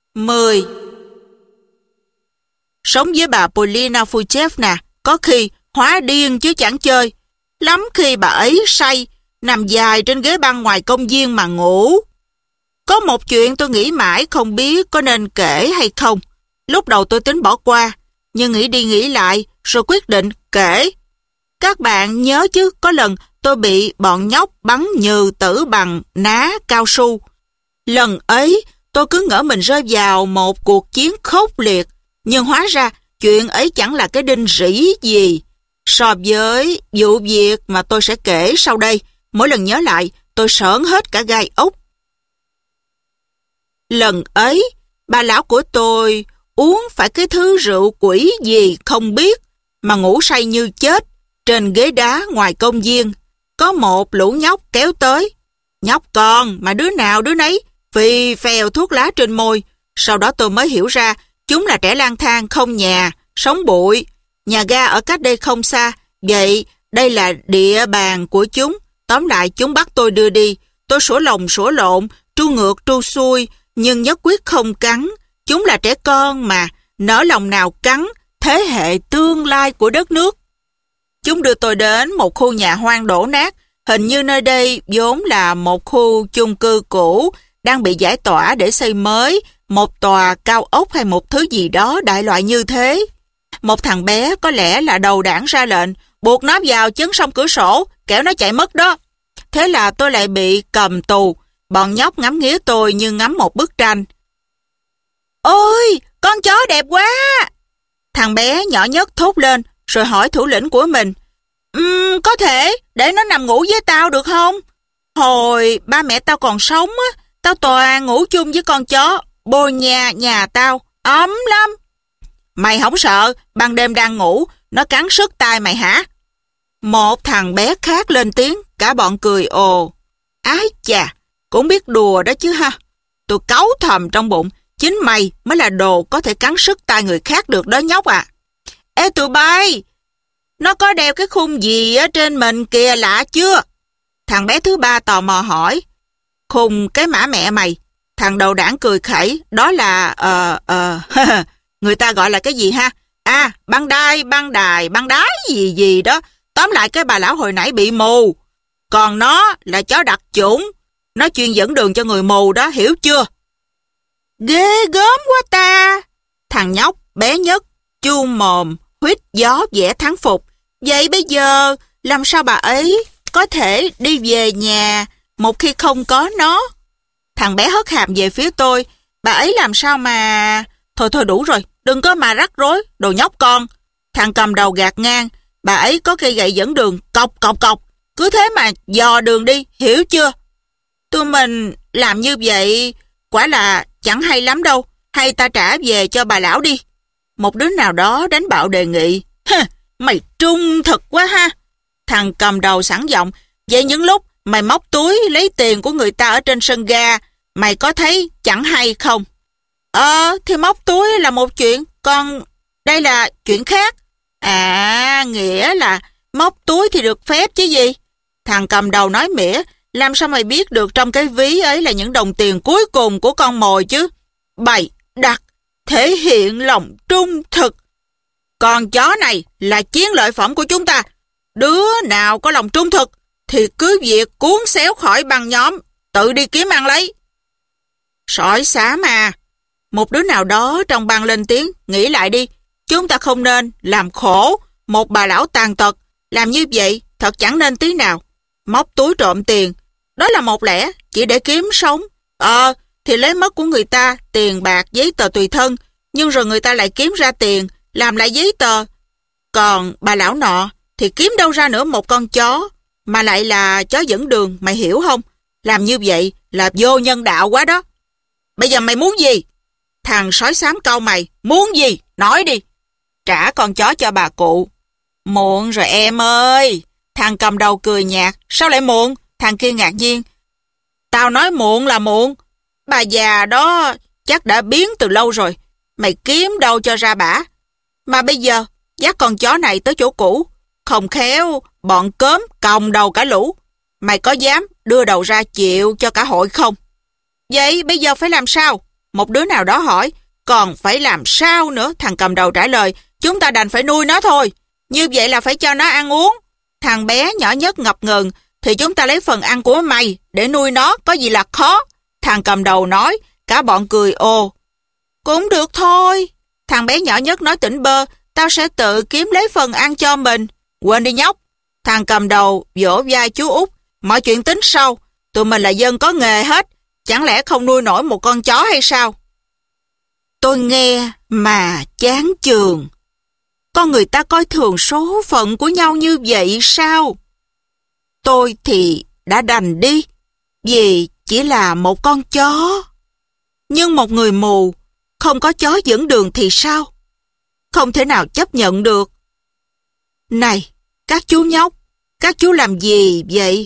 10. Sống với bà Polina Fuchevna có khi hóa điên chứ chẳng chơi. Lắm khi bà ấy say, nằm dài trên ghế băng ngoài công viên mà ngủ. Có một chuyện tôi nghĩ mãi không biết có nên kể hay không. Lúc đầu tôi tính bỏ qua, nhưng nghĩ đi nghĩ lại rồi quyết định kể. Các bạn nhớ chứ, có lần tôi bị bọn nhóc bắn nhừ tử bằng ná cao su. Lần ấy tôi cứ ngỡ mình rơi vào một cuộc chiến khốc liệt, nhưng hóa ra chuyện ấy chẳng là cái đinh rỉ gì so với vụ việc mà tôi sẽ kể sau đây. Mỗi lần nhớ lại tôi sởn hết cả gai ốc. Lần ấy bà lão của tôi uống phải cái thứ rượu quỷ gì không biết mà ngủ say như chết trên ghế đá ngoài công viên. Có một lũ nhóc kéo tới. Nhóc con mà đứa nào đứa nấy phì phèo thuốc lá trên môi. Sau đó tôi mới hiểu ra chúng là trẻ lang thang không nhà, sống bụi. Nhà ga ở cách đây không xa, vậy đây là địa bàn của chúng. Tóm lại chúng bắt tôi đưa đi. Tôi sủa lồng sủa lộn, tru ngược tru xuôi, nhưng nhất quyết không cắn. Chúng là trẻ con mà, nỡ lòng nào cắn thế hệ tương lai của đất nước. Chúng đưa tôi đến một khu nhà hoang đổ nát. Hình như nơi đây vốn là một khu chung cư cũ đang bị giải tỏa để xây mới, một tòa cao ốc hay một thứ gì đó đại loại như thế. Một thằng bé có lẽ là đầu đảng ra lệnh buộc nó vào chấn song cửa sổ, kẻo nó chạy mất đó. Thế là tôi lại bị cầm tù. Bọn nhóc ngắm nghía tôi như ngắm một bức tranh. Ôi, con chó đẹp quá! Thằng bé nhỏ nhất thốt lên rồi hỏi thủ lĩnh của mình. Có thể để nó nằm ngủ với tao được không? Hồi ba mẹ tao còn sống á, tao toàn ngủ chung với con chó bồ nhà tao, ấm lắm. Mày không sợ ban đêm đang ngủ nó cắn sứt tai mày hả? Một thằng bé khác lên tiếng, cả bọn cười ồ. Ái chà, cũng biết đùa đó chứ ha. Tôi cáu thầm trong bụng, chính mày mới là đồ có thể cắn sứt tai người khác được đó nhóc à. Ê tụi bay, nó có đeo cái khung gì ở trên mình kìa lạ chưa? Thằng bé thứ ba tò mò hỏi. Khùng cái mã mẹ mày. Thằng đầu đảng cười khẩy. Đó là người ta gọi là cái gì ha? À, băng đái gì gì đó. Tóm lại cái bà lão hồi nãy bị mù. Còn nó là chó đặc chủng. Nó chuyên dẫn đường cho người mù đó, hiểu chưa? Ghê gớm quá ta. Thằng nhóc bé nhất chu mồm huýt gió vẻ thắng phục. Vậy bây giờ làm sao bà ấy có thể đi về nhà một khi không có nó? Thằng bé hất hàm về phía tôi. Bà ấy làm sao mà... Thôi đủ rồi, đừng có mà rắc rối, đồ nhóc con. Thằng cầm đầu gạt ngang. Bà ấy có cây gậy dẫn đường, cọc. Cứ thế mà dò đường đi, hiểu chưa? Tụi mình làm như vậy quả là chẳng hay lắm đâu. Hay ta trả về cho bà lão đi. Một đứa nào đó đánh bạo đề nghị. Mày trung thực quá ha. Thằng cầm đầu sẵn giọng. Vậy những lúc mày móc túi lấy tiền của người ta ở trên sân ga, mày có thấy chẳng hay không? Thì móc túi là một chuyện, còn đây là chuyện khác. À, nghĩa là móc túi thì được phép chứ gì? Thằng cầm đầu nói mỉa. Làm sao mày biết được trong cái ví ấy là những đồng tiền cuối cùng của con mồi chứ? Bày đặt, thể hiện lòng trung thực. Con chó này là chiến lợi phẩm của chúng ta. Đứa nào có lòng trung thực thì cứ việc cuốn xéo khỏi băng nhóm, tự đi kiếm ăn lấy. Sỏi xám à. Một đứa nào đó trong băng lên tiếng. Nghĩ lại đi, chúng ta không nên làm khổ một bà lão tàn tật. Làm như vậy thật chẳng nên tí nào. Móc túi trộm tiền, đó là một lẽ, chỉ để kiếm sống. Thì lấy mất của người ta tiền bạc, giấy tờ tùy thân, nhưng rồi người ta lại kiếm ra tiền, làm lại giấy tờ. Còn bà lão nọ thì kiếm đâu ra nữa một con chó, mà lại là chó dẫn đường, mày hiểu không? Làm như vậy là vô nhân đạo quá đó. Bây giờ mày muốn gì? Thằng sói xám cau mày, muốn gì? Nói đi. Trả con chó cho bà cụ. Muộn rồi em ơi. Thằng cầm đầu cười nhạt. Sao lại muộn? Thằng kia ngạc nhiên. Tao nói muộn là muộn. Bà già đó chắc đã biến từ lâu rồi. Mày kiếm đâu cho ra bả. Mà bây giờ dắt con chó này tới chỗ cũ. Không khéo bọn cớm còng đầu cả lũ. Mày có dám đưa đầu ra chịu cho cả hội không? Vậy bây giờ phải làm sao? Một đứa nào đó hỏi. Còn phải làm sao nữa? Thằng cầm đầu trả lời. Chúng ta đành phải nuôi nó thôi. Như vậy là phải cho nó ăn uống. Thằng bé nhỏ nhất ngập ngừng. Thì chúng ta lấy phần ăn của mày để nuôi nó, có gì là khó? Thằng cầm đầu nói. Cả bọn cười ồ. Cũng được thôi. Thằng bé nhỏ nhất nói tỉnh bơ. Tao sẽ tự kiếm lấy phần ăn cho mình. Quên đi nhóc. Thằng cầm đầu vỗ vai chú Út. Mọi chuyện tính sau. Tụi mình là dân có nghề hết. Chẳng lẽ không nuôi nổi một con chó hay sao? Tôi nghe mà chán chường. Con người ta coi thường số phận của nhau như vậy sao? Tôi thì đã đành đi. Vì chỉ là một con chó. Nhưng một người mù không có chó dẫn đường thì sao? Không thể nào chấp nhận được. Này, các chú nhóc, các chú làm gì vậy?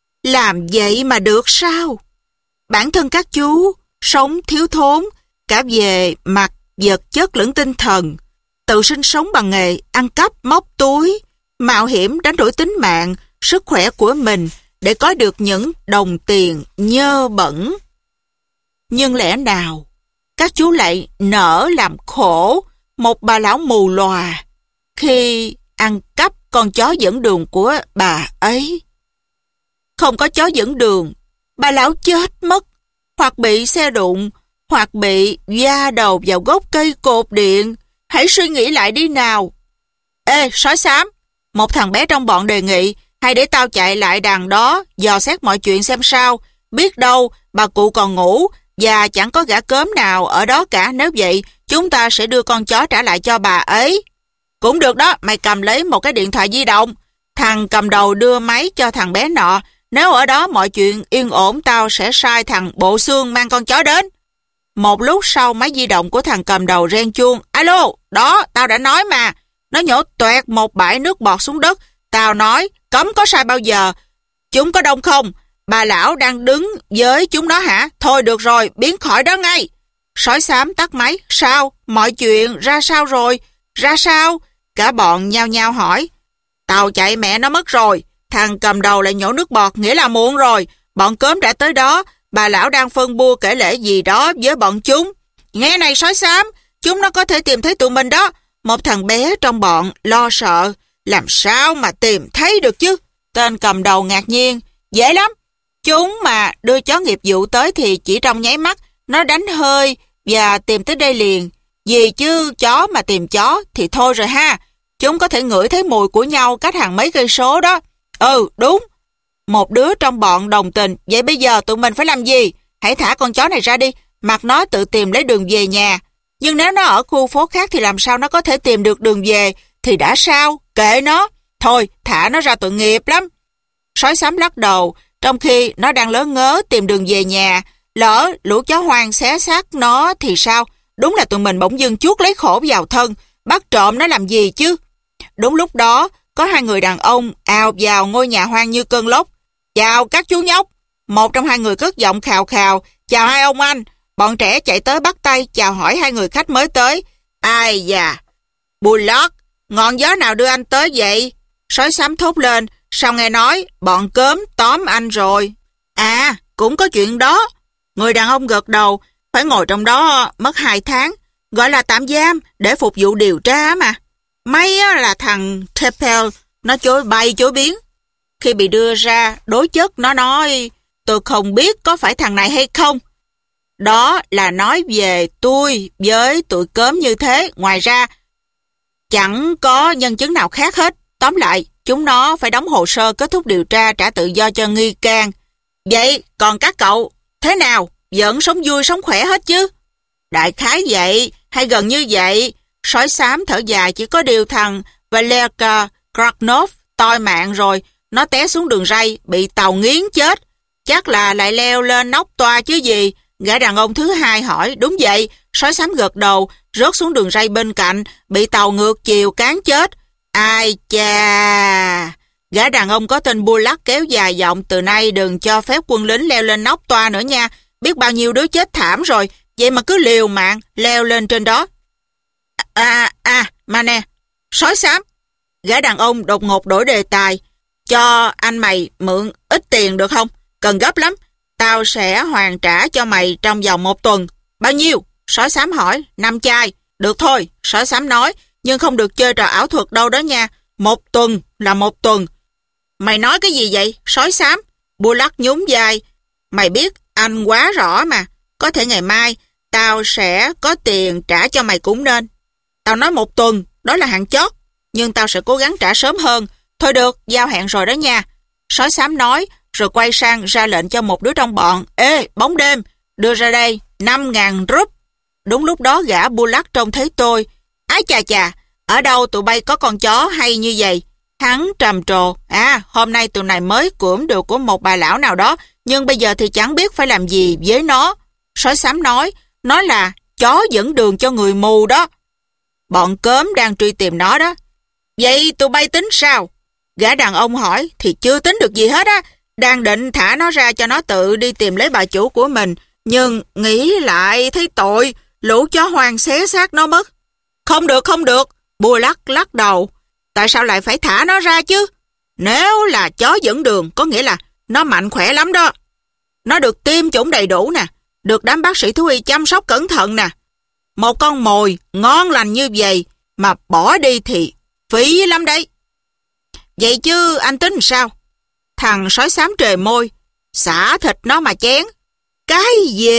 Làm vậy mà được sao? Bản thân các chú sống thiếu thốn cả về mặt vật chất lẫn tinh thần, tự sinh sống bằng nghề ăn cắp móc túi, mạo hiểm đánh đổi tính mạng, sức khỏe của mình để có được những đồng tiền nhơ bẩn. Nhưng lẽ nào các chú lại nỡ làm khổ một bà lão mù lòa khi ăn cắp con chó dẫn đường của bà ấy? Không có chó dẫn đường, bà lão chết mất, hoặc bị xe đụng, hoặc bị va đầu vào gốc cây cột điện. Hãy suy nghĩ lại đi nào. Ê, sói xám, một thằng bé trong bọn đề nghị, hay để tao chạy lại đằng đó, dò xét mọi chuyện xem sao. Biết đâu, bà cụ còn ngủ, và chẳng có gã cớm nào ở đó cả. Nếu vậy, chúng ta sẽ đưa con chó trả lại cho bà ấy. Cũng được đó, mày cầm lấy một cái điện thoại di động. Thằng cầm đầu đưa máy cho thằng bé nọ. Nếu ở đó mọi chuyện yên ổn, tao sẽ sai thằng bộ xương mang con chó đến. Một lúc sau, máy di động của thằng cầm đầu reng chuông. Alo, đó, tao đã nói mà. Nó nhổ toẹt một bãi nước bọt xuống đất. Tao nói, cấm có sai bao giờ. Chúng có đông không? Bà lão đang đứng với chúng nó hả? Thôi được rồi, biến khỏi đó ngay. Sói xám tắt máy. Sao? Mọi chuyện ra sao rồi? Ra sao? Cả bọn nhao nhao hỏi. Tao chạy mẹ nó mất rồi. Thằng cầm đầu lại nhổ nước bọt, nghĩa là muộn rồi. Bọn cớm đã tới đó. Bà lão đang phân bua kể lể gì đó với bọn chúng. Nghe này sói xám, chúng nó có thể tìm thấy tụi mình đó. Một thằng bé trong bọn lo sợ. Làm sao mà tìm thấy được chứ? Tên cầm đầu ngạc nhiên. Dễ lắm. Chúng mà đưa chó nghiệp vụ tới thì chỉ trong nháy mắt nó đánh hơi và tìm tới đây liền. Vì chứ chó mà tìm chó thì thôi rồi ha. Chúng có thể ngửi thấy mùi của nhau cách hàng mấy cây số đó. Ừ, đúng. Một đứa trong bọn đồng tình. Vậy bây giờ tụi mình phải làm gì? Hãy thả con chó này ra đi. Mặc nó tự tìm lấy đường về nhà. Nhưng nếu nó ở khu phố khác thì làm sao nó có thể tìm được đường về? Thì đã sao? Kệ nó. Thôi, thả nó ra tội nghiệp lắm. Sói xám lắc đầu. Trong khi nó đang lớn ngớ tìm đường về nhà. Lỡ lũ chó hoang xé xác nó thì sao? Đúng là tụi mình bỗng dưng chuốc lấy khổ vào thân. Bắt trộm nó làm gì chứ? Đúng lúc đó, có hai người đàn ông ào vào ngôi nhà hoang như cơn lốc. Chào các chú nhóc. Một trong hai người cất giọng khào khào. Chào hai ông anh. Bọn trẻ chạy tới bắt tay chào hỏi hai người khách mới tới. Ai da, Bullock, ngọn gió nào đưa anh tới vậy? Sói xám thốt lên. Sao nghe nói bọn cớm tóm anh rồi? À, cũng có chuyện đó. Người đàn ông gật đầu. Phải ngồi trong đó mất 2 tháng. Gọi là tạm giam để phục vụ điều tra mà. May là thằng Tepel nó chối bay chối biến. Khi bị đưa ra đối chất nó nói tôi không biết có phải thằng này hay không. Đó là nói về tôi với tụi cớm như thế. Ngoài ra chẳng có nhân chứng nào khác hết. Tóm lại chúng nó phải đóng hồ sơ kết thúc điều tra trả tự do cho nghi can. Vậy còn các cậu thế nào? Vẫn sống vui sống khỏe hết chứ? Đại khái vậy hay gần như vậy. Sói xám thở dài. Chỉ có điều thằng Valerka Kraknov toi mạng rồi. Nó té xuống đường ray bị tàu nghiến chết. Chắc là lại leo lên nóc toa chứ gì. Gã đàn ông thứ hai hỏi. Đúng vậy. Sói xám gật đầu. Rớt xuống đường ray bên cạnh, bị tàu ngược chiều cán chết. Ai chà. Gã đàn ông có tên Bullock kéo dài giọng. Từ nay đừng cho phép quân lính leo lên nóc toa nữa nha. Biết bao nhiêu đứa chết thảm rồi. Vậy mà cứ liều mạng leo lên trên đó. Mà nè, sói xám. Gã đàn ông đột ngột đổi đề tài. Cho anh mày mượn ít tiền được không? Cần gấp lắm. Tao sẽ hoàn trả cho mày trong vòng 1 tuần. Bao nhiêu? Sói xám hỏi. 5 chai. Được thôi, sói xám nói, nhưng không được chơi trò ảo thuật đâu đó nha. 1 tuần là 1 tuần. Mày nói cái gì vậy, sói xám? Bullock nhún vai. Mày biết anh quá rõ mà. Có thể ngày mai tao sẽ có tiền trả cho mày cũng nên. Tao nói 1 tuần, đó là hạn chót. Nhưng tao sẽ cố gắng trả sớm hơn. Thôi được, giao hẹn rồi đó nha. Sói xám nói, rồi quay sang ra lệnh cho một đứa trong bọn. Ê, bóng đêm, đưa ra đây 5.000 rúp. Đúng lúc đó gã Bullock trông thấy tôi. Ái chà chà, ở đâu tụi bay có con chó hay như vậy? Hắn trầm trồ. Hôm nay tụi này mới cưỡng được của một bà lão nào đó, nhưng bây giờ thì chẳng biết phải làm gì với nó. Sói xám nói, nó là chó dẫn đường cho người mù đó. Bọn cớm đang truy tìm nó đó. Vậy tụi bay tính sao? Gã đàn ông hỏi. Thì chưa tính được gì hết á. Đang định thả nó ra cho nó tự đi tìm lấy bà chủ của mình, nhưng nghĩ lại thấy tội, lũ chó hoang xé xác nó mất. Không được, không được. Bullock lắc đầu. Tại sao lại phải thả nó ra chứ? Nếu là chó dẫn đường, có nghĩa là nó mạnh khỏe lắm đó. Nó được tiêm chủng đầy đủ nè, được đám bác sĩ thú y chăm sóc cẩn thận nè. Một con mồi ngon lành như vậy mà bỏ đi thì phí lắm đấy. Vậy chứ anh tính sao? Thằng sói xám trề môi. Xả thịt nó mà chén. Cái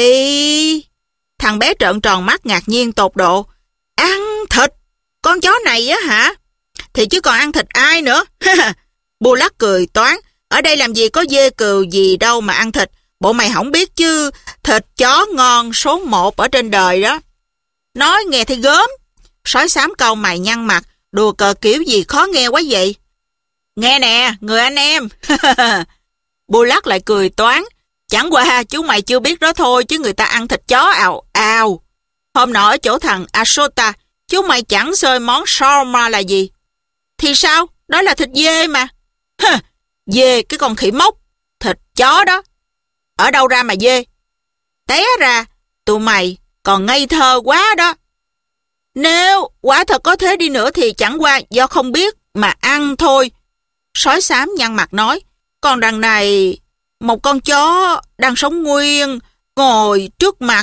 gì? Thằng bé trợn tròn mắt ngạc nhiên tột độ. Ăn thịt? Con chó này á hả? Thì chứ còn ăn thịt ai nữa? Bullock cười toán. Ở đây làm gì có dê cừu gì đâu mà ăn thịt. Bộ mày không biết chứ, thịt chó ngon số 1 ở trên đời đó. Nói nghe thấy gớm. Sói xám cau mày nhăn mặt. Đùa cờ kiểu gì khó nghe quá vậy? Nghe nè, người anh em. Bullock lại cười toán. Chẳng qua chúng mày chưa biết đó thôi, chứ người ta ăn thịt chó ào ào. Hôm nọ ở chỗ thằng Asota, chúng mày chẳng xơi món shawarma là gì. Thì sao? Đó là thịt dê mà. Dê cái con khỉ mốc. Thịt chó đó. Ở đâu ra mà dê? Té ra, tụi mày còn ngây thơ quá đó. Nếu quả thật có thế đi nữa thì chẳng qua do không biết mà ăn thôi. Sói xám nhăn mặt nói. Còn đằng này, một con chó đang sống nguyên, ngồi trước mặt.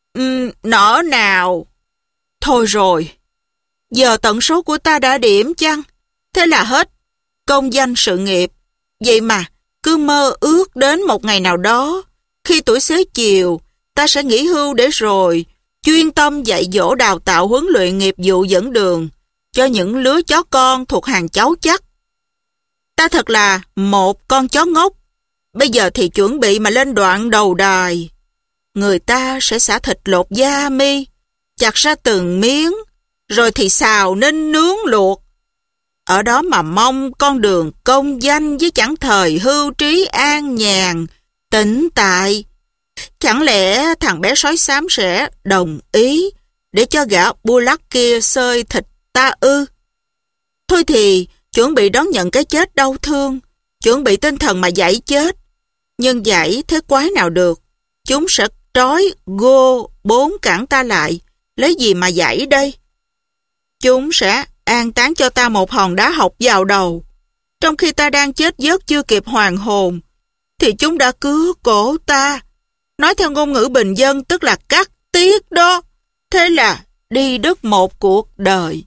Nỡ nào. Thôi rồi, giờ tận số của ta đã điểm chăng? Thế là hết công danh sự nghiệp. Vậy mà cứ mơ ước đến một ngày nào đó, khi tuổi xế chiều, ta sẽ nghỉ hưu để rồi chuyên tâm dạy dỗ đào tạo huấn luyện nghiệp vụ dẫn đường cho những lứa chó con thuộc hàng cháu chắc. Ta thật là một con chó ngốc. Bây giờ thì chuẩn bị mà lên đoạn đầu đài. Người ta sẽ xả thịt lột da mi, chặt ra từng miếng, rồi thì xào ninh nướng luộc. Ở đó mà mong con đường công danh với chẳng thời hưu trí an nhàn, tĩnh tại. Chẳng lẽ thằng bé sói xám sẽ đồng ý để cho gã Bullock kia xơi thịt ta ư? Thôi thì chuẩn bị đón nhận cái chết đau thương, chuẩn bị tinh thần mà giãy chết. Nhưng giãy thế quái nào được? Chúng sẽ trói gô 4 cẳng ta lại, lấy gì mà giãy đây? Chúng sẽ an táng cho ta một hòn đá học vào đầu. Trong khi ta đang chết giấc chưa kịp hoàn hồn, thì chúng đã cứa cổ ta. Nói theo ngôn ngữ bình dân tức là cắt tiết đó. Thế là đi đứt một cuộc đời.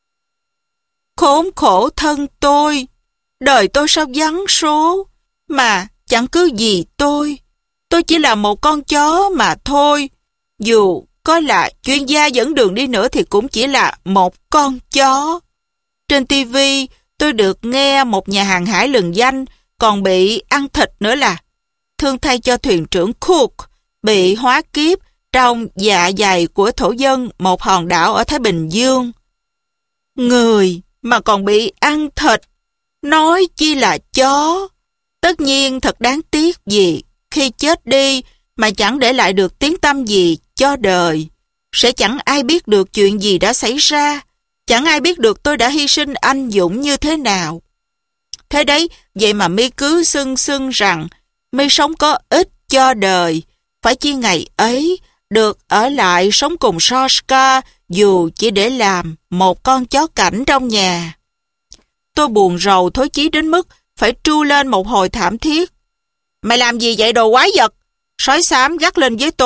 Khốn khổ thân tôi, đời tôi sao vắng số, mà chẳng cứ gì tôi chỉ là một con chó mà thôi. Dù có là chuyên gia dẫn đường đi nữa thì cũng chỉ là một con chó. Trên TV tôi được nghe một nhà hàng hải lừng danh còn bị ăn thịt nữa là. Thương thay cho thuyền trưởng Cook bị hóa kiếp trong dạ dày của thổ dân một hòn đảo ở Thái Bình Dương. Người mà còn bị ăn thịt, nói chi là chó. Tất nhiên thật đáng tiếc gì khi chết đi mà chẳng để lại được tiếng tăm gì cho đời. Sẽ chẳng ai biết được chuyện gì đã xảy ra, chẳng ai biết được tôi đã hy sinh anh dũng như thế nào. Thế đấy, vậy mà mi cứ xưng rằng mi sống có ích cho đời. Phải chi ngày ấy được ở lại sống cùng Soska dù chỉ để làm một con chó cảnh trong nhà. Tôi buồn rầu thối chí đến mức phải tru lên một hồi thảm thiết. Mày làm gì vậy đồ quái vật? Sói xám gắt lên với tôi.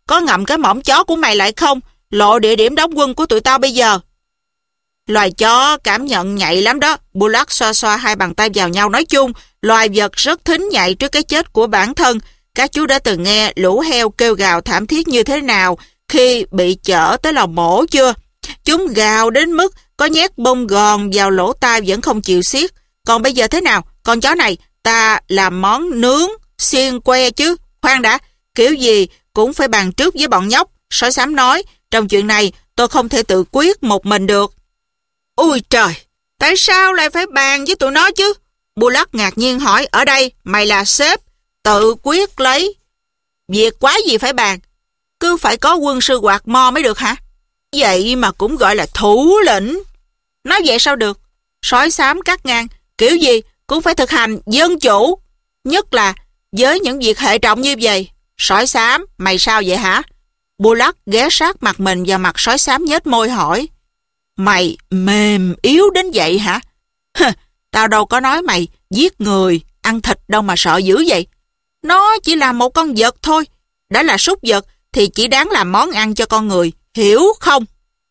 có ngậm cái mõm chó của mày lại không? Lộ địa điểm đóng quân của tụi tao bây giờ. Loài chó cảm nhận nhạy lắm đó. Bullock xoa xoa hai bàn tay vào nhau. Nói chung, loài vật rất thính nhạy trước cái chết của bản thân. Các chú đã từng nghe lũ heo kêu gào thảm thiết như thế nào khi bị chở tới lò mổ chưa? Chúng gào đến mức có nhét bông gòn vào lỗ tai vẫn không chịu xiết. Còn bây giờ thế nào? Con chó này ta làm món nướng, xiên que chứ. Khoan đã, kiểu gì cũng phải bàn trước với bọn nhóc. Sói xám nói, trong chuyện này tôi không thể tự quyết một mình được. Ôi trời, tại sao lại phải bàn với tụi nó chứ? Bullock ngạc nhiên hỏi, ở đây mày là sếp, tự quyết lấy. Việc quá gì phải bàn, cứ phải có quân sư quạt mo mới được hả? Vậy mà cũng gọi là thủ lĩnh. Nói vậy sao được? Sói xám cắt ngang, kiểu gì cũng phải thực hành dân chủ. Nhất là với những việc hệ trọng như vậy. Sói xám, mày sao vậy hả? Bullock ghé sát mặt mình vào mặt sói xám nhếch môi hỏi. Mày mềm yếu đến vậy hả? Tao đâu có nói mày giết người, ăn thịt đâu mà sợ dữ vậy. Nó chỉ là một con vật thôi. Đã là súc vật thì chỉ đáng làm món ăn cho con người, hiểu không?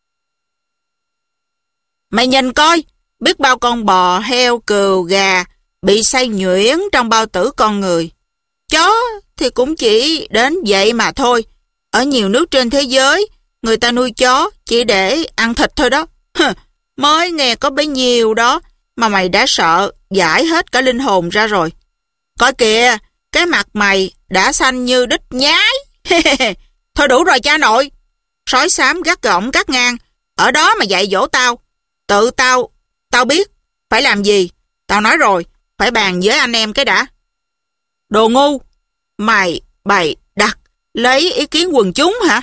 Mày nhìn coi, biết bao con bò, heo, cừu, gà bị xay nhuyễn trong bao tử con người. Chó thì cũng chỉ đến vậy mà thôi. Ở nhiều nước trên thế giới, người ta nuôi chó chỉ để ăn thịt thôi đó. Mới nghe có bấy nhiêu đó mà mày đã sợ giải hết cả linh hồn ra rồi. Coi kìa, cái mặt mày đã xanh như đít nhái. Thôi đủ rồi cha nội. Sói xám gắt gỏng cắt ngang. Ở đó mà dạy dỗ tao. Tự tao biết phải làm gì. Tao nói rồi, phải bàn với anh em cái đã. Đồ ngu, mày bày đặt lấy ý kiến quần chúng hả?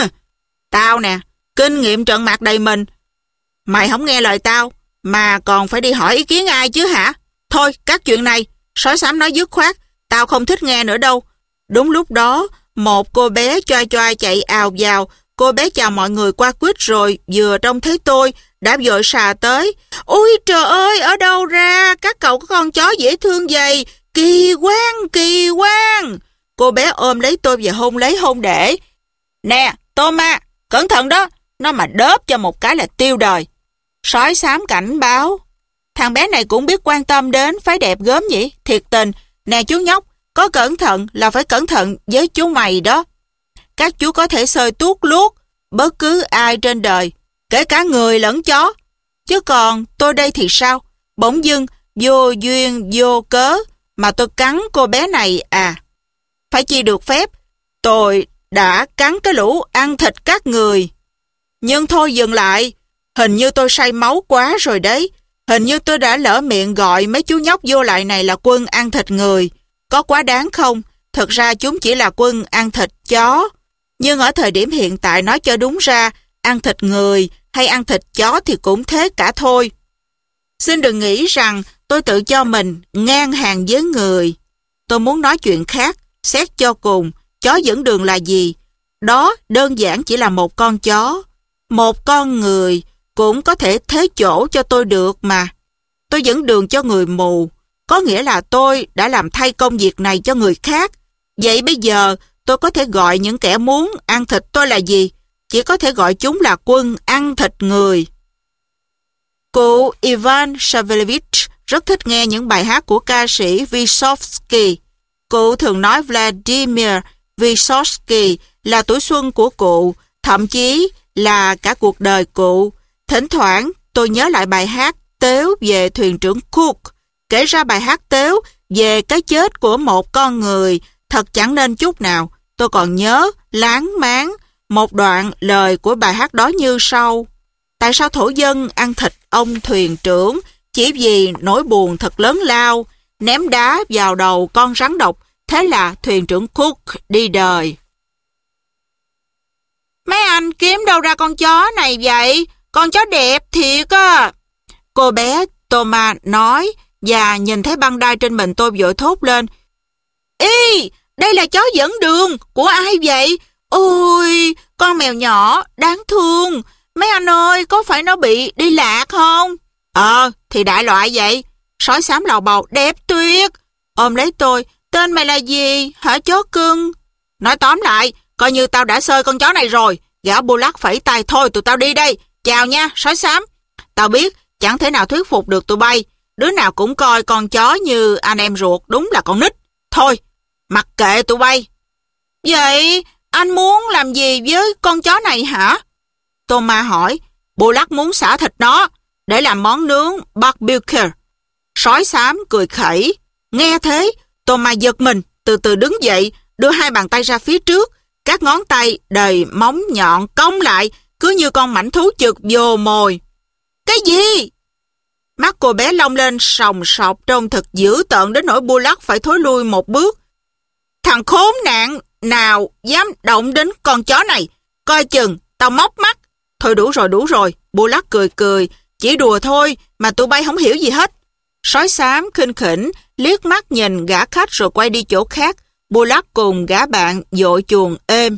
Tao nè, kinh nghiệm trận mạc đầy mình. Mày không nghe lời tao mà còn phải đi hỏi ý kiến ai chứ hả? Thôi, các chuyện này, sói xám nói dứt khoát, tao không thích nghe nữa đâu. Đúng lúc đó, một cô bé choai choai chạy ào vào. Cô bé chào mọi người qua quýt rồi vừa trông thấy tôi đã vội xà tới. Ôi trời ơi, ở đâu ra? Các cậu có con chó dễ thương vậy? Kỳ quan, kỳ quan. Cô bé ôm lấy tôi và hôn lấy hôn để. Nè, Thomas, cẩn thận đó. Nó mà đớp cho một cái là tiêu đời. Sói xám cảnh báo. Thằng bé này cũng biết quan tâm đến phái đẹp gớm nhỉ? Thiệt tình. Nè chú nhóc, có cẩn thận là phải cẩn thận với chú mày đó. Các chú có thể xơi tuốt luốt bất cứ ai trên đời, kể cả người lẫn chó. Chứ còn tôi đây thì sao? Bỗng dưng, vô duyên, vô cớ mà tôi cắn cô bé này à? Phải chi được phép, tôi đã cắn cái lũ ăn thịt các người. Nhưng thôi dừng lại, hình như tôi say máu quá rồi đấy. Hình như tôi đã lỡ miệng gọi mấy chú nhóc vô lại này là quân ăn thịt người. Có quá đáng không? Thực ra chúng chỉ là quân ăn thịt chó. Nhưng ở thời điểm hiện tại nói cho đúng ra, ăn thịt người hay ăn thịt chó thì cũng thế cả thôi. Xin đừng nghĩ rằng tôi tự cho mình ngang hàng với người. Tôi muốn nói chuyện khác, xét cho cùng, chó dẫn đường là gì? Đó đơn giản chỉ là một con chó. Một con người cũng có thể thế chỗ cho tôi được mà. Tôi dẫn đường cho người mù, có nghĩa là tôi đã làm thay công việc này cho người khác. Vậy bây giờ tôi có thể gọi những kẻ muốn ăn thịt tôi là gì? Chỉ có thể gọi chúng là quân ăn thịt người. Cụ Ivan Savelevich rất thích nghe những bài hát của ca sĩ Vysotsky. Cụ thường nói Vladimir Vysotsky là tuổi xuân của cụ, thậm chí là cả cuộc đời cụ. Thỉnh thoảng tôi nhớ lại bài hát tếu về thuyền trưởng Cook, kể ra bài hát tếu về cái chết của một con người, thật chẳng nên chút nào. Tôi còn nhớ láng máng một đoạn lời của bài hát đó như sau. Tại sao thổ dân ăn thịt ông thuyền trưởng chỉ vì nỗi buồn thật lớn lao, ném đá vào đầu con rắn độc, thế là thuyền trưởng Cook đi đời. Mấy anh kiếm đâu ra con chó này vậy? Con chó đẹp thiệt á. Cô bé Thomas nói và nhìn thấy băng đai trên mình tôi vội thốt lên. Ý, đây là chó dẫn đường của ai vậy? Ôi, con mèo nhỏ, đáng thương. Mấy anh ơi, có phải nó bị đi lạc không? Thì đại loại vậy. Sói xám lào bầu, đẹp tuyệt. Ôm lấy tôi, tên mày là gì, hả chó cưng? Nói tóm lại, coi như tao đã xơi con chó này rồi. Gã Bullock phẩy tay, thôi tụi tao đi đây. Chào nha, sói xám. Tao biết, chẳng thể nào thuyết phục được tụi bay. Đứa nào cũng coi con chó như anh em ruột, đúng là con nít. Thôi, mặc kệ tụi bay. Vậy anh muốn làm gì với con chó này hả? Thomas hỏi. Bullock muốn xả thịt nó để làm món nướng barbecue. Sói xám cười khẩy. Nghe thế, Thomas giật mình, từ từ đứng dậy, đưa hai bàn tay ra phía trước. Các ngón tay đầy móng nhọn cong lại, cứ như con mãnh thú chực vô mồi. Cái gì? Mắt cô bé long lên sòng sọc trông thật dữ tợn đến nỗi Bullock phải thối lui một bước. Thằng khốn nạn nào dám động đến con chó này, coi chừng tao móc mắt. Thôi đủ rồi, Bullock cười cười, chỉ đùa thôi mà tụi bay không hiểu gì hết. Sói xám khinh khỉnh liếc mắt nhìn gã khách rồi quay đi chỗ khác. Bullock cùng gã bạn dội chuồng êm.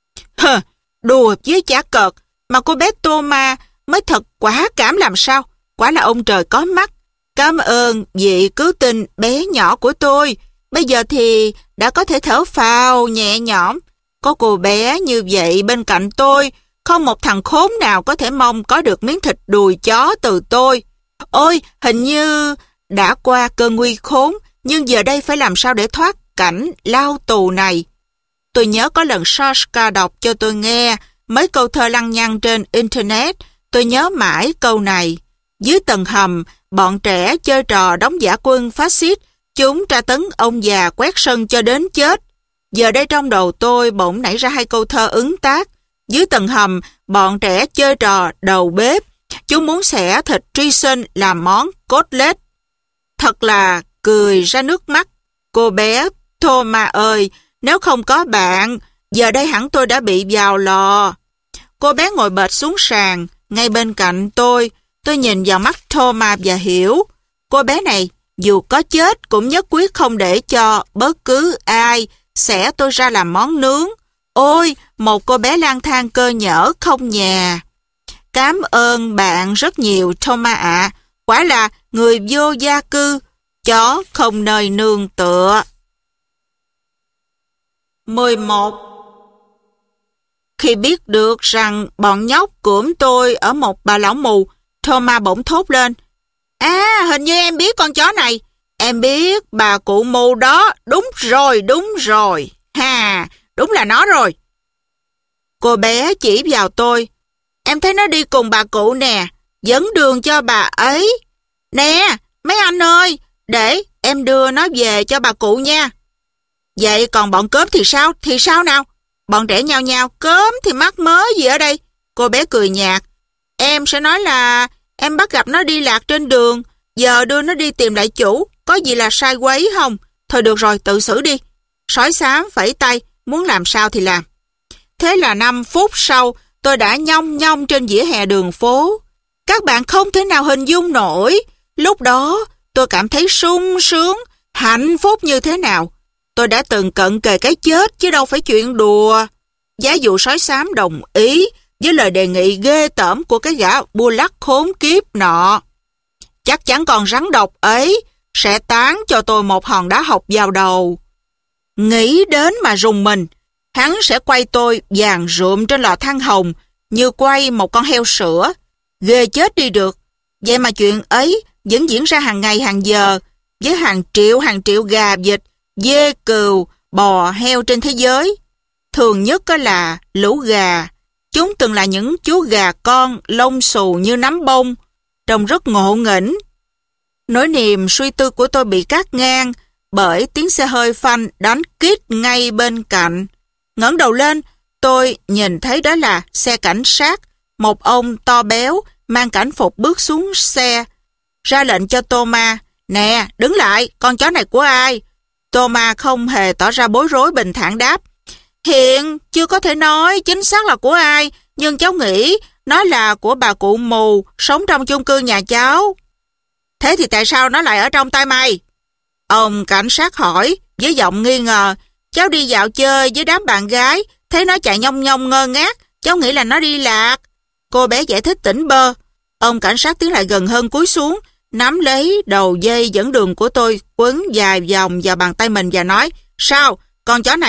Đùa với chả cợt, mà cô bé Thomas mới thật quả cảm làm sao. Quả là ông trời có mắt. Cảm ơn vị cứu tinh bé nhỏ của tôi. Bây giờ thì đã có thể thở phào nhẹ nhõm. Có cô bé như vậy bên cạnh tôi, không một thằng khốn nào có thể mong có được miếng thịt đùi chó từ tôi. Ôi, hình như đã qua cơn nguy khốn, nhưng giờ đây phải làm sao để thoát cảnh lao tù này. Tôi nhớ có lần Saska đọc cho tôi nghe mấy câu thơ lăng nhăng trên Internet. Tôi nhớ mãi câu này. Dưới tầng hầm, bọn trẻ chơi trò đóng giả quân phát xít. Chúng tra tấn ông già quét sân cho đến chết. Giờ đây trong đầu tôi bỗng nảy ra hai câu thơ ứng tác. Dưới tầng hầm, bọn trẻ chơi trò đầu bếp. Chúng muốn xẻ thịt Trison làm món cốt-lết. Thật là cười ra nước mắt. Cô bé Thomas ơi, nếu không có bạn, giờ đây hẳn tôi đã bị vào lò. Cô bé ngồi bệt xuống sàn, ngay bên cạnh tôi. Tôi nhìn vào mắt Thomas và hiểu. Cô bé này, dù có chết cũng nhất quyết không để cho bất cứ ai xẻ tôi ra làm món nướng. Ôi, một cô bé lang thang cơ nhỡ không nhà. Cảm ơn bạn rất nhiều Thomas ạ. Quả là người vô gia cư, chó không nơi nương tựa. 11. Khi biết được rằng bọn nhóc cưỡng tôi ở một bà lão mù, Thomas bỗng thốt lên. Hình như em biết con chó này. Em biết bà cụ mù đó. Đúng rồi. Đúng là nó rồi. Cô bé chỉ vào tôi. Em thấy nó đi cùng bà cụ nè, dẫn đường cho bà ấy. Nè, mấy anh ơi, để em đưa nó về cho bà cụ nha. Vậy còn bọn cớm thì sao? Thì sao nào? Bọn trẻ nhao nhao, cớm thì mắc mớ gì ở đây? Cô bé cười nhạt. Em sẽ nói là em bắt gặp nó đi lạc trên đường, giờ đưa nó đi tìm lại chủ, có gì là sai quấy không? Thôi được rồi, tự xử đi. Sói xám phẩy tay, muốn làm sao thì làm. Thế là 5 phút sau, tôi đã nhong nhong trên vỉa hè đường phố. Các bạn không thể nào hình dung nổi. Lúc đó, tôi cảm thấy sung sướng, hạnh phúc như thế nào. Tôi đã từng cận kề cái chết chứ đâu phải chuyện đùa. Giá dụ sói xám đồng ý với lời đề nghị ghê tởm của cái gã Bullock khốn kiếp nọ. Chắc chắn con rắn độc ấy sẽ tán cho tôi một hòn đá học vào đầu. Nghĩ đến mà rùng mình, hắn sẽ quay tôi vàng rượm trên lò than hồng như quay một con heo sữa. Ghê chết đi được. Vậy mà chuyện ấy vẫn diễn ra hàng ngày hàng giờ với hàng triệu gà vịt, dê cừu, bò, heo trên thế giới. Thường nhất là lũ gà. Chúng từng là những chú gà con lông xù như nắm bông, trông rất ngộ nghĩnh. Nỗi niềm suy tư của tôi bị cắt ngang bởi tiếng xe hơi phanh đánh kít ngay bên cạnh. Ngẩng đầu lên, tôi nhìn thấy đó là xe cảnh sát. Một ông to béo mang cảnh phục bước xuống xe, ra lệnh cho Thomas. Nè, đứng lại, con chó này của ai? Thomas không hề tỏ ra bối rối, bình thản đáp. Hiện chưa có thể nói chính xác là của ai, nhưng cháu nghĩ nó là của bà cụ mù sống trong chung cư nhà cháu. Thế thì tại sao nó lại ở trong tay mày? Ông cảnh sát hỏi với giọng nghi ngờ. Cháu đi dạo chơi với đám bạn gái, thấy nó chạy nhông nhông ngơ ngác, cháu nghĩ là nó đi lạc. Cô bé giải thích tỉnh bơ. Ông cảnh sát tiến lại gần hơn, cúi xuống, nắm lấy đầu dây dẫn đường của tôi, quấn dài vòng vào bàn tay mình và nói. Sao? Con chó này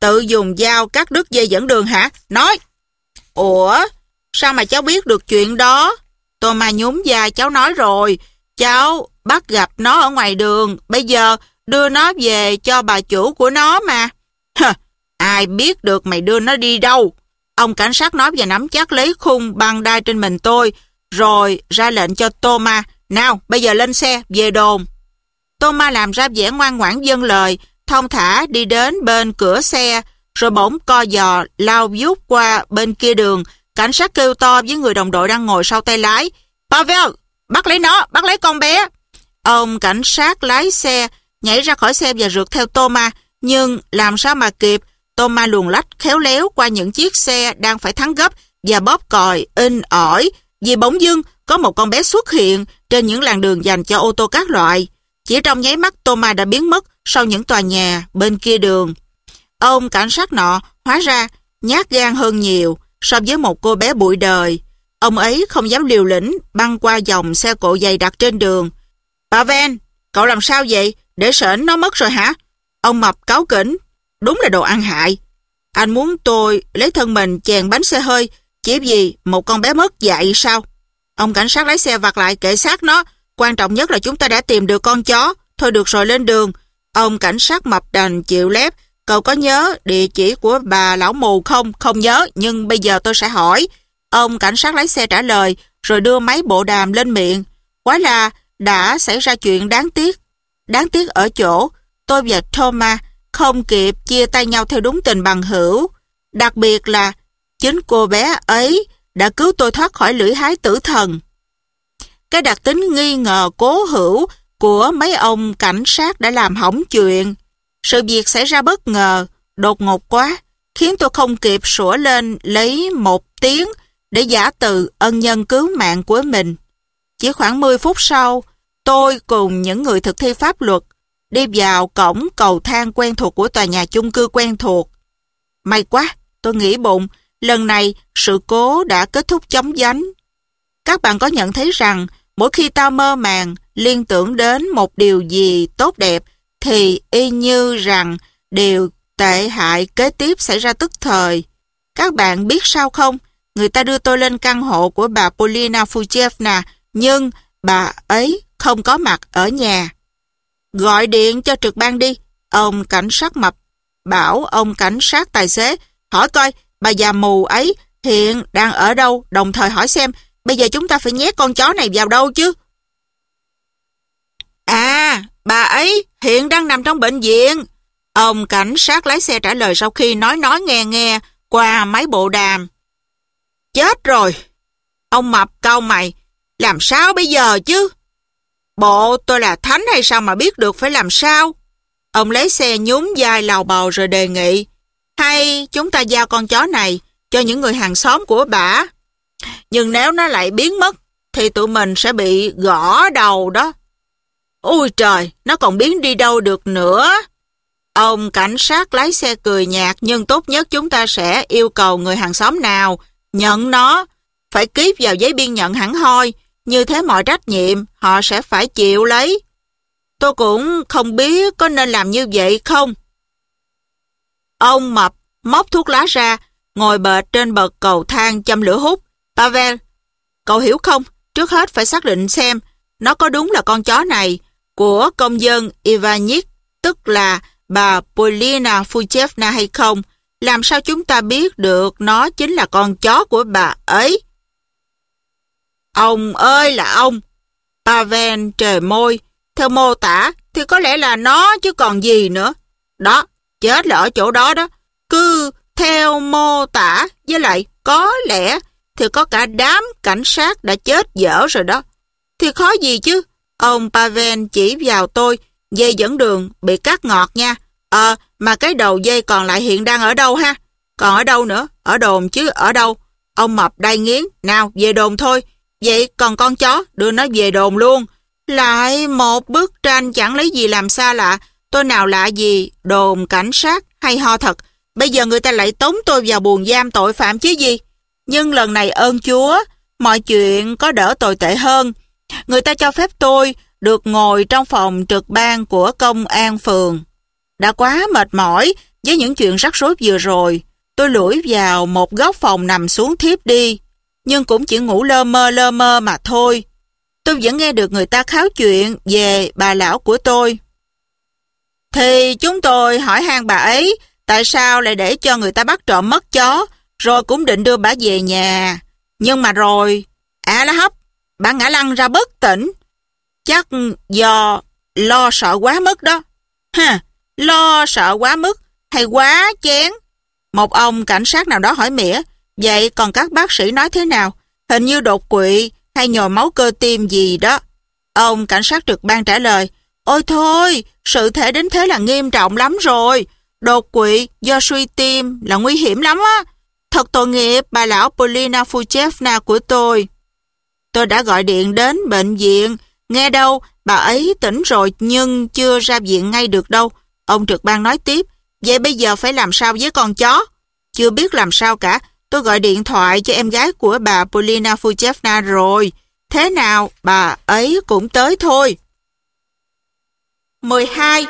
tự dùng dao cắt đứt dây dẫn đường hả? Nói. Ủa, sao mà cháu biết được chuyện đó? Thomas nhún vai, cháu nói rồi. Cháu bắt gặp nó ở ngoài đường, bây giờ đưa nó về cho bà chủ của nó mà. Hờ, ai biết được mày đưa nó đi đâu? Ông cảnh sát nói và nắm chắc lấy khung băng đai trên mình tôi, rồi ra lệnh cho Thomas. Nào, bây giờ lên xe, về đồn. Thomas làm ra vẻ ngoan ngoãn vâng lời, thong thả đi đến bên cửa xe, rồi bỗng co giò lao vút qua bên kia đường. Cảnh sát kêu to với người đồng đội đang ngồi sau tay lái. Pavel, bắt lấy nó, bắt lấy con bé. Ông cảnh sát lái xe, nhảy ra khỏi xe và rượt theo Thomas, nhưng làm sao mà kịp. Thomas luồn lách khéo léo qua những chiếc xe đang phải thắng gấp và bóp còi in ỏi, vì bỗng dưng có một con bé xuất hiện trên những làn đường dành cho ô tô các loại. Chỉ trong nháy mắt, Thomas đã biến mất sau những tòa nhà bên kia đường. Ông cảnh sát nọ hóa ra nhát gan hơn nhiều so với một cô bé bụi đời. Ông ấy không dám liều lĩnh băng qua dòng xe cộ dày đặc trên đường. Pavel, cậu làm sao vậy? Để sởn nó mất rồi hả? Ông mập cáu kỉnh. Đúng là đồ ăn hại. Anh muốn tôi lấy thân mình chèn bánh xe hơi chỉ vì một con bé mất dạy sao? Ông cảnh sát lái xe vặt lại, kệ xác nó. Quan trọng nhất là chúng ta đã tìm được con chó. Thôi được rồi, lên đường. Ông cảnh sát mập đành chịu lép. Cậu có nhớ địa chỉ của bà lão mù không? Không nhớ, nhưng bây giờ tôi sẽ hỏi. Ông cảnh sát lái xe trả lời, rồi đưa máy bộ đàm lên miệng. Quá là đã xảy ra chuyện đáng tiếc. Đáng tiếc ở chỗ tôi và Thomas không kịp chia tay nhau theo đúng tình bằng hữu. Đặc biệt là chính cô bé ấy đã cứu tôi thoát khỏi lưỡi hái tử thần. Cái đặc tính nghi ngờ cố hữu của mấy ông cảnh sát đã làm hỏng chuyện. Sự việc xảy ra bất ngờ, đột ngột quá, khiến tôi không kịp sủa lên lấy một tiếng để giả từ ân nhân cứu mạng của mình. Chỉ khoảng 10 phút sau, tôi cùng những người thực thi pháp luật đi vào cổng cầu thang quen thuộc của tòa nhà chung cư quen thuộc. May quá, tôi nghĩ bụng, lần này sự cố đã kết thúc chóng vánh. Các bạn có nhận thấy rằng mỗi khi ta mơ màng liên tưởng đến một điều gì tốt đẹp thì y như rằng điều tệ hại kế tiếp xảy ra tức thời. Các bạn biết sao không? Người ta đưa tôi lên căn hộ của bà Polina Fuchevna, nhưng bà ấy không có mặt ở nhà. Gọi điện cho trực ban đi. Ông cảnh sát mập bảo ông cảnh sát tài xế hỏi coi bà già mù ấy hiện đang ở đâu, đồng thời hỏi xem bây giờ chúng ta phải nhét con chó này vào đâu chứ. À, bà ấy hiện đang nằm trong bệnh viện. Ông cảnh sát lái xe trả lời sau khi nói nghe qua máy bộ đàm. Chết rồi. Ông mập cau mày. Làm sao bây giờ chứ? Bộ tôi là thánh hay sao mà biết được phải làm sao? Ông lấy xe nhún vai lào bào rồi đề nghị. Hay chúng ta giao con chó này cho những người hàng xóm của bà? Nhưng nếu nó lại biến mất thì tụi mình sẽ bị gõ đầu đó. Ôi trời, nó còn biến đi đâu được nữa. Ông cảnh sát lái xe cười nhạt, nhưng tốt nhất chúng ta sẽ yêu cầu người hàng xóm nào nhận nó phải ký vào giấy biên nhận hẳn hoi. Như thế mọi trách nhiệm họ sẽ phải chịu lấy. Tôi cũng không biết có nên làm như vậy không. Ông mập móc thuốc lá ra, ngồi bệt trên bậc cầu thang châm lửa hút. Pavel, cậu hiểu không? Trước hết phải xác định xem nó có đúng là con chó này của công dân Ivanich, tức là bà Polina Fuchevna hay không. Làm sao chúng ta biết được nó chính là con chó của bà ấy? Ông ơi là ông! Pavel trề môi. Theo mô tả thì có lẽ là nó chứ còn gì nữa. Đó, chết là ở chỗ đó đó. Cứ theo mô tả với lại có lẽ thì có cả đám cảnh sát đã chết dở rồi đó. Thì khó gì chứ? Ông Pavel chỉ vào tôi. Dây dẫn đường bị cắt ngọt nha. Mà cái đầu dây còn lại hiện đang ở đâu ha? Còn ở đâu nữa? Ở đồn chứ ở đâu? Ông mập đay nghiến. Nào, về đồn thôi. Vậy còn con chó, đưa nó về đồn luôn. Lại một bức tranh chẳng lấy gì làm xa lạ. Tôi nào lạ gì, đồn cảnh sát hay ho thật. Bây giờ người ta lại tống tôi vào buồng giam tội phạm chứ gì. Nhưng lần này ơn Chúa, mọi chuyện có đỡ tồi tệ hơn. Người ta cho phép tôi được ngồi trong phòng trực ban của công an phường. Đã quá mệt mỏi Với những chuyện rắc rối vừa rồi, tôi lủi vào một góc phòng nằm xuống thiếp đi, nhưng cũng chỉ ngủ lơ mơ mà thôi. Tôi vẫn nghe được người ta kháo chuyện về bà lão của tôi. Thì chúng tôi hỏi han bà ấy tại sao lại để cho người ta bắt trộm mất chó, rồi cũng định đưa bà về nhà. Nhưng mà rồi, lá hấp, bà ngã lăn ra bất tỉnh. Chắc do lo sợ quá mức đó. Lo sợ quá mức hay quá chén? Một ông cảnh sát nào đó hỏi mỉa, vậy còn các bác sĩ nói thế nào? Hình như đột quỵ hay nhồi máu cơ tim gì đó. Ông cảnh sát trực ban trả lời, ôi thôi, sự thể đến thế là nghiêm trọng lắm rồi. Đột quỵ do suy tim là nguy hiểm lắm á. Thật tội nghiệp bà lão Polina Fuchevna của tôi. Tôi đã gọi điện đến bệnh viện, nghe đâu bà ấy tỉnh rồi nhưng chưa ra viện ngay được đâu. Ông trực ban nói tiếp, vậy bây giờ phải làm sao với con chó? Chưa biết làm sao cả. Tôi gọi điện thoại cho em gái của bà Polina Fuchevna rồi. Thế nào bà ấy cũng tới thôi. 12.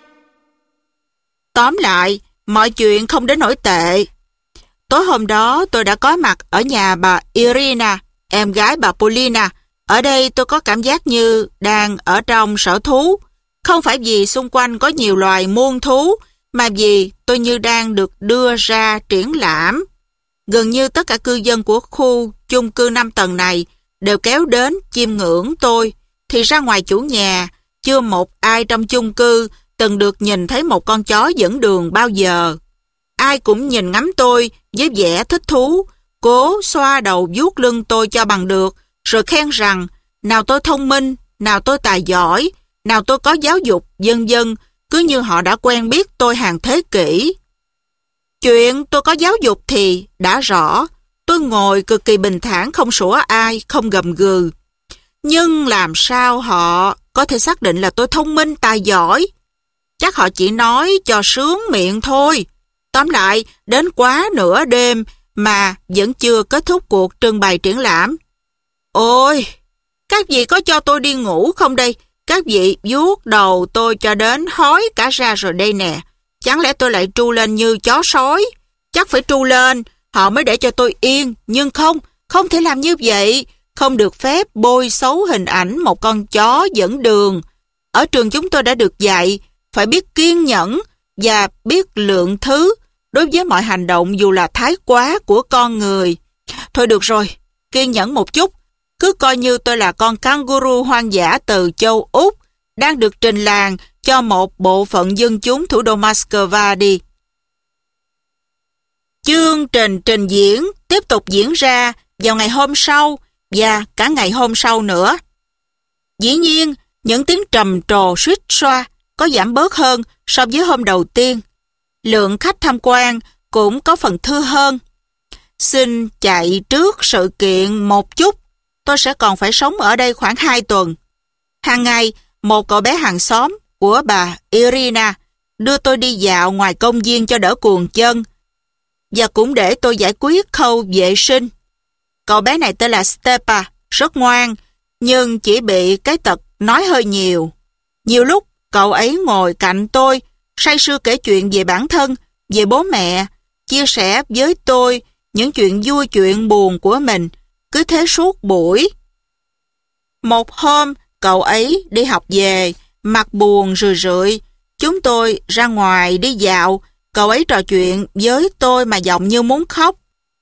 Tóm lại, mọi chuyện không đến nỗi tệ. Tối hôm đó tôi đã có mặt ở nhà bà Irina, em gái bà Polina. Ở đây tôi có cảm giác như đang ở trong sở thú. Không phải vì xung quanh có nhiều loài muôn thú, mà vì tôi như đang được đưa ra triển lãm. Gần như tất cả cư dân của khu chung cư 5 tầng này đều kéo đến chiêm ngưỡng tôi. Thì ra ngoài chủ nhà, chưa một ai trong chung cư từng được nhìn thấy một con chó dẫn đường bao giờ. Ai cũng nhìn ngắm tôi với vẻ thích thú, cố xoa đầu vuốt lưng tôi cho bằng được, rồi khen rằng nào tôi thông minh, nào tôi tài giỏi, nào tôi có giáo dục, vân vân, cứ như họ đã quen biết tôi hàng thế kỷ. Chuyện tôi có giáo dục thì đã rõ, tôi ngồi cực kỳ bình thản, không sủa ai, không gầm gừ. Nhưng làm sao họ có thể xác định là tôi thông minh, tài giỏi? Chắc họ chỉ nói cho sướng miệng thôi. Tóm lại, đến quá nửa đêm mà vẫn chưa kết thúc cuộc trưng bày triển lãm. Ôi, các vị có cho tôi đi ngủ không đây? Các vị vuốt đầu tôi cho đến hói cả ra rồi đây nè. Chẳng lẽ tôi lại tru lên như chó sói? Chắc phải tru lên, họ mới để cho tôi yên. Nhưng không thể làm như vậy. Không được phép bôi xấu hình ảnh một con chó dẫn đường. Ở trường chúng tôi đã được dạy, phải biết kiên nhẫn và biết lượng thứ đối với mọi hành động dù là thái quá của con người. Thôi được rồi, kiên nhẫn một chút. Cứ coi như tôi là con kangaroo hoang dã từ châu Úc, đang được trình làng cho một bộ phận dân chúng thủ đô Moscow đi. Chương trình trình diễn tiếp tục diễn ra vào ngày hôm sau và cả ngày hôm sau nữa. Dĩ nhiên, những tiếng trầm trồ suýt xoa có giảm bớt hơn so với hôm đầu tiên. Lượng khách tham quan cũng có phần thưa hơn. Xin chạy trước sự kiện một chút, tôi sẽ còn phải sống ở đây khoảng 2 tuần. Hàng ngày, một cậu bé hàng xóm của bà Irina đưa tôi đi dạo ngoài công viên cho đỡ cuồng chân, và cũng để tôi giải quyết khâu vệ sinh. Cậu bé này tên là Stepa, rất ngoan, nhưng chỉ bị cái tật nói hơi nhiều. Nhiều lúc, cậu ấy ngồi cạnh tôi, say sưa kể chuyện về bản thân, về bố mẹ, chia sẻ với tôi những chuyện vui chuyện buồn của mình, cứ thế suốt buổi. Một hôm, cậu ấy đi học về, mặt buồn rười rượi. Chúng tôi ra ngoài đi dạo, cậu ấy trò chuyện với tôi mà giọng như muốn khóc.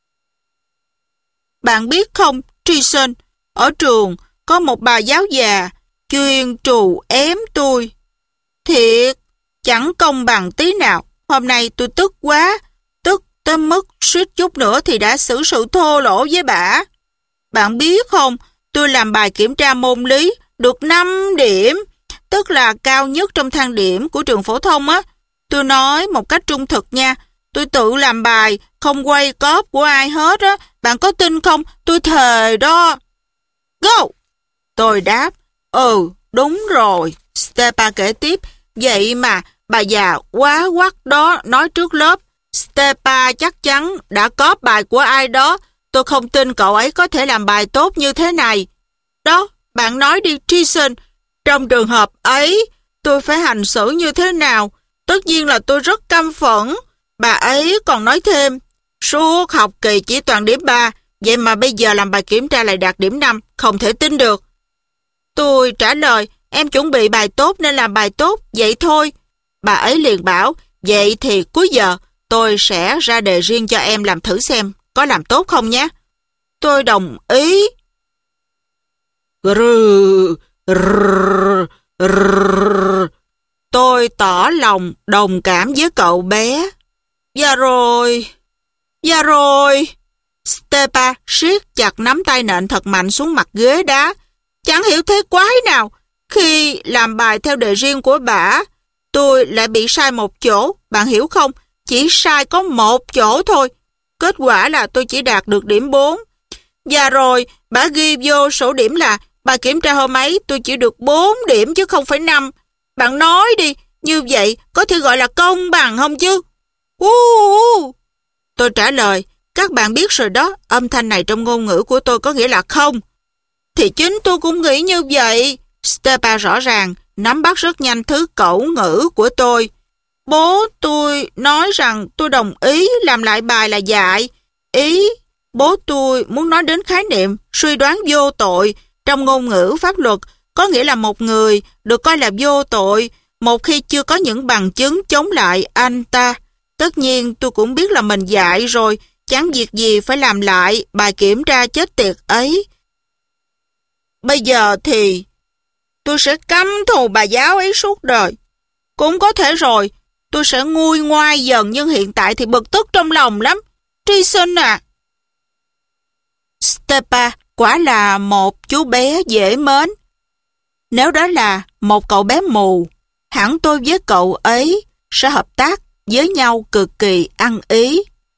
Bạn biết không, Trison, ở trường có một bà giáo già chuyên trù ém tôi. Thiệt, chẳng công bằng tí nào. Hôm nay tôi tức quá, tức tới mức suýt chút nữa thì đã xử sự thô lỗ với bà. Bạn biết không, tôi làm bài kiểm tra môn lý được 5 điểm, tức là cao nhất trong thang điểm của trường phổ thông á. Tôi nói một cách trung thực nha, tôi tự làm bài, không quay cóp của ai hết á. Bạn có tin không? Tôi thề đó. Go! Tôi đáp, đúng rồi. Stepa kể tiếp, vậy mà bà già quá quắt đó nói trước lớp, Stepa chắc chắn đã cóp bài của ai đó. Tôi không tin cậu ấy có thể làm bài tốt như thế này. Đó, bạn nói đi Trison, trong trường hợp ấy, tôi phải hành xử như thế nào? Tất nhiên là tôi rất căm phẫn. Bà ấy còn nói thêm, suốt học kỳ chỉ toàn điểm 3, vậy mà bây giờ làm bài kiểm tra lại đạt điểm 5, không thể tin được. Tôi trả lời, em chuẩn bị bài tốt nên làm bài tốt, vậy thôi. Bà ấy liền bảo, vậy thì cuối giờ tôi sẽ ra đề riêng cho em làm thử xem, có làm tốt không nhé. Tôi đồng ý. Tôi tỏ lòng đồng cảm với cậu bé. Dạ rồi. Stepa siết chặt nắm tay nện thật mạnh xuống mặt ghế đá. Chẳng hiểu thế quái nào, khi làm bài theo đề riêng của bả, tôi lại bị sai một chỗ, bạn hiểu không? Chỉ sai có một chỗ thôi. Kết quả là tôi chỉ đạt được điểm 4. Và rồi, bả ghi vô sổ điểm là bài kiểm tra hôm ấy tôi chỉ được 4 điểm chứ không phải 5. Bạn nói đi, như vậy có thể gọi là công bằng không chứ? Tôi trả lời, các bạn biết rồi đó, âm thanh này trong ngôn ngữ của tôi có nghĩa là không. Thì chính tôi cũng nghĩ như vậy. Stepa rõ ràng nắm bắt rất nhanh thứ cẩu ngữ của tôi. Bố tôi nói rằng tôi đồng ý làm lại bài là dại. Bố tôi muốn nói đến khái niệm suy đoán vô tội trong ngôn ngữ pháp luật, có nghĩa là một người được coi là vô tội một khi chưa có những bằng chứng chống lại anh ta. Tất nhiên tôi cũng biết là mình dại rồi, chẳng việc gì phải làm lại bài kiểm tra chết tiệt ấy. Bây giờ thì tôi sẽ căm thù bà giáo ấy suốt đời. Cũng có thể rồi, tôi sẽ nguôi ngoai dần, nhưng hiện tại thì bực tức trong lòng lắm. Tri sinh à! Stepa quả là một chú bé dễ mến. Nếu đó là một cậu bé mù, hẳn tôi với cậu ấy sẽ hợp tác với nhau cực kỳ ăn ý.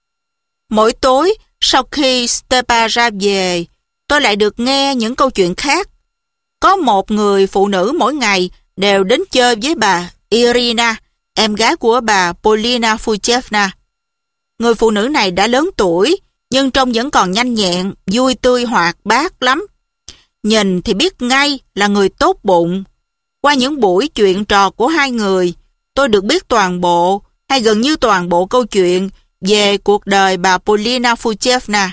Mỗi tối, sau khi Stepa ra về, tôi lại được nghe những câu chuyện khác. Có một người phụ nữ mỗi ngày đều đến chơi với bà Irina, em gái của bà Polina Fuchevna. Người phụ nữ này đã lớn tuổi, nhưng trông vẫn còn nhanh nhẹn, vui tươi hoạt bát lắm. Nhìn thì biết ngay là người tốt bụng. Qua những buổi chuyện trò của hai người, tôi được biết toàn bộ, hay gần như toàn bộ câu chuyện về cuộc đời bà Polina Fuchevna.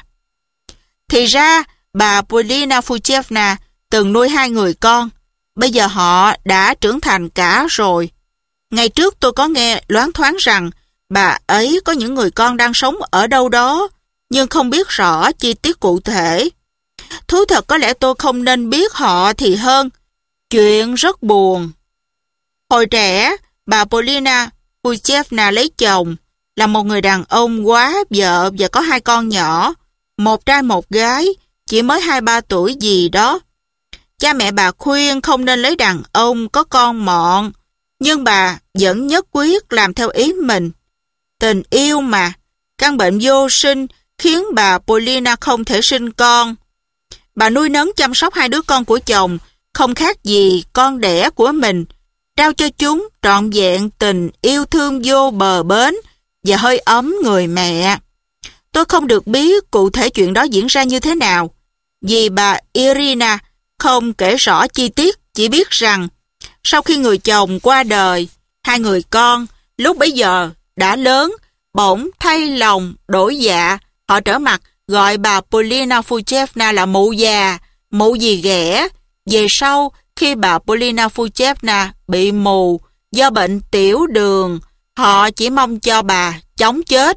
Thì ra, bà Polina Fuchevna từng nuôi 2 người con. Bây giờ họ đã trưởng thành cả rồi. Ngày trước tôi có nghe loáng thoáng rằng bà ấy có những người con đang sống ở đâu đó, nhưng không biết rõ chi tiết cụ thể. Thú thật có lẽ tôi không nên biết họ thì hơn. Chuyện rất buồn. Hồi trẻ, bà Polina Fuchevna lấy chồng, là một người đàn ông quá vợ và có 2 con nhỏ, một trai một gái, chỉ mới 2-3 tuổi gì đó. Cha mẹ bà khuyên không nên lấy đàn ông có con mọn, nhưng bà vẫn nhất quyết làm theo ý mình. Tình yêu mà, căn bệnh vô sinh khiến bà Polina không thể sinh con. Bà nuôi nấng chăm sóc 2 đứa con của chồng, không khác gì con đẻ của mình, trao cho chúng trọn vẹn tình yêu thương vô bờ bến và hơi ấm người mẹ. Tôi không được biết cụ thể chuyện đó diễn ra như thế nào, vì bà Irina không kể rõ chi tiết, chỉ biết rằng sau khi người chồng qua đời, 2 người con lúc bấy giờ đã lớn, bỗng thay lòng đổi dạ, họ trở mặt gọi bà Polina Fuchevna là mụ già, mụ gì ghẻ. Về sau, khi bà Polina Fuchevna bị mù do bệnh tiểu đường, họ chỉ mong cho bà chóng chết.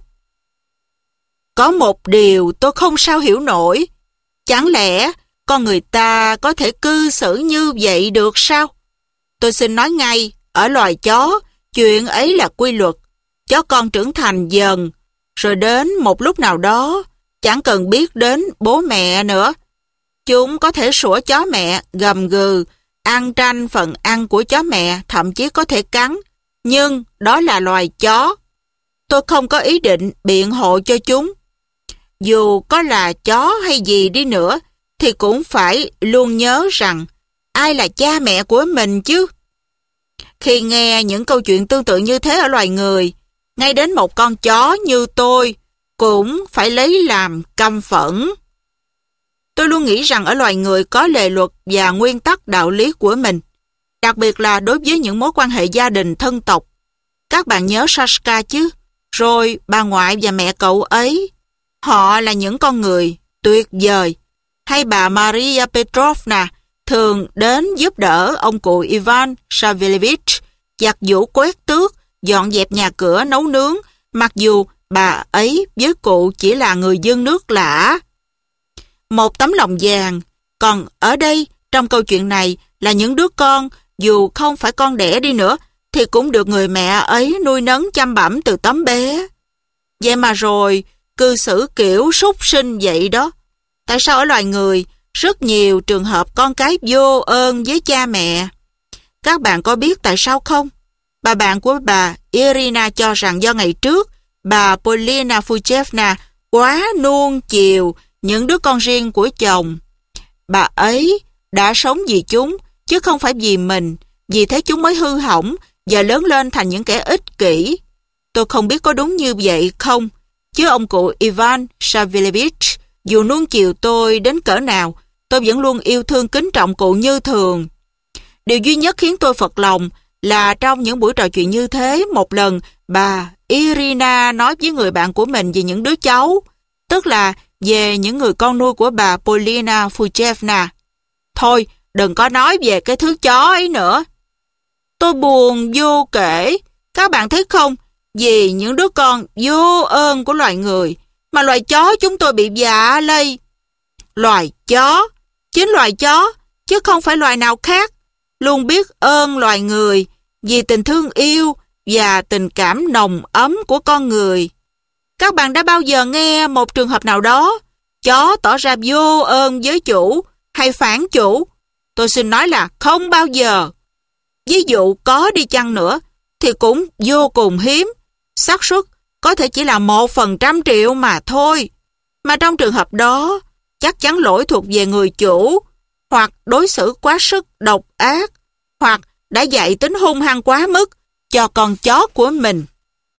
Có một điều tôi không sao hiểu nổi. Chẳng lẽ con người ta có thể cư xử như vậy được sao? Tôi xin nói ngay, ở loài chó, chuyện ấy là quy luật. Chó con trưởng thành dần, rồi đến một lúc nào đó, chẳng cần biết đến bố mẹ nữa. Chúng có thể sủa chó mẹ, gầm gừ, ăn tranh phần ăn của chó mẹ, thậm chí có thể cắn. Nhưng đó là loài chó. Tôi không có ý định biện hộ cho chúng. Dù có là chó hay gì đi nữa, thì cũng phải luôn nhớ rằng ai là cha mẹ của mình chứ. Khi nghe những câu chuyện tương tự như thế ở loài người, ngay đến một con chó như tôi cũng phải lấy làm căm phẫn. Tôi luôn nghĩ rằng ở loài người có lề luật và nguyên tắc đạo lý của mình, đặc biệt là đối với những mối quan hệ gia đình thân tộc. Các bạn nhớ Sashka chứ? Rồi bà ngoại và mẹ cậu ấy. Họ là những con người tuyệt vời. Hay bà Maria Petrovna thường đến giúp đỡ ông cụ Ivan Savelevich giặt giũ quét tước, dọn dẹp nhà cửa, nấu nướng, mặc dù bà ấy với cụ chỉ là người dân nước lã. Một tấm lòng vàng. Còn ở đây, trong câu chuyện này là những đứa con, dù không phải con đẻ đi nữa, thì cũng được người mẹ ấy nuôi nấng chăm bẵm từ tấm bé. Vậy mà rồi, cư xử kiểu súc sinh vậy đó. Tại sao ở loài người, rất nhiều trường hợp con cái vô ơn với cha mẹ? Các bạn có biết tại sao không? Bà bạn của bà Irina cho rằng do ngày trước, bà Polina Fuchevna quá nuông chiều những đứa con riêng của chồng. Bà ấy đã sống vì chúng, chứ không phải vì mình, vì thế chúng mới hư hỏng và lớn lên thành những kẻ ích kỷ. Tôi không biết có đúng như vậy không, chứ ông cụ Ivan Savelevich, dù nuông chiều tôi đến cỡ nào, tôi vẫn luôn yêu thương kính trọng cụ như thường. Điều duy nhất khiến tôi phật lòng là trong những buổi trò chuyện như thế, một lần bà Irina nói với người bạn của mình về những đứa cháu, tức là về những người con nuôi của bà Polina Fuchevna. Thôi, đừng có nói về cái thứ chó ấy nữa. Tôi buồn vô kể, các bạn thấy không? Vì những đứa con vô ơn của loài người, mà loài chó chúng tôi bị vạ lây. Loài chó, chính loài chó, chứ không phải loài nào khác, luôn biết ơn loài người vì tình thương yêu và tình cảm nồng ấm của con người. Các bạn đã bao giờ nghe một trường hợp nào đó chó tỏ ra vô ơn với chủ hay phản chủ? Tôi xin nói là không bao giờ. Ví dụ có đi chăng nữa thì cũng vô cùng hiếm, xác suất có thể chỉ là 1/100.000.000 mà thôi. Mà trong trường hợp đó, chắc chắn lỗi thuộc về người chủ, hoặc đối xử quá sức độc ác, hoặc đã dạy tính hung hăng quá mức cho con chó của mình.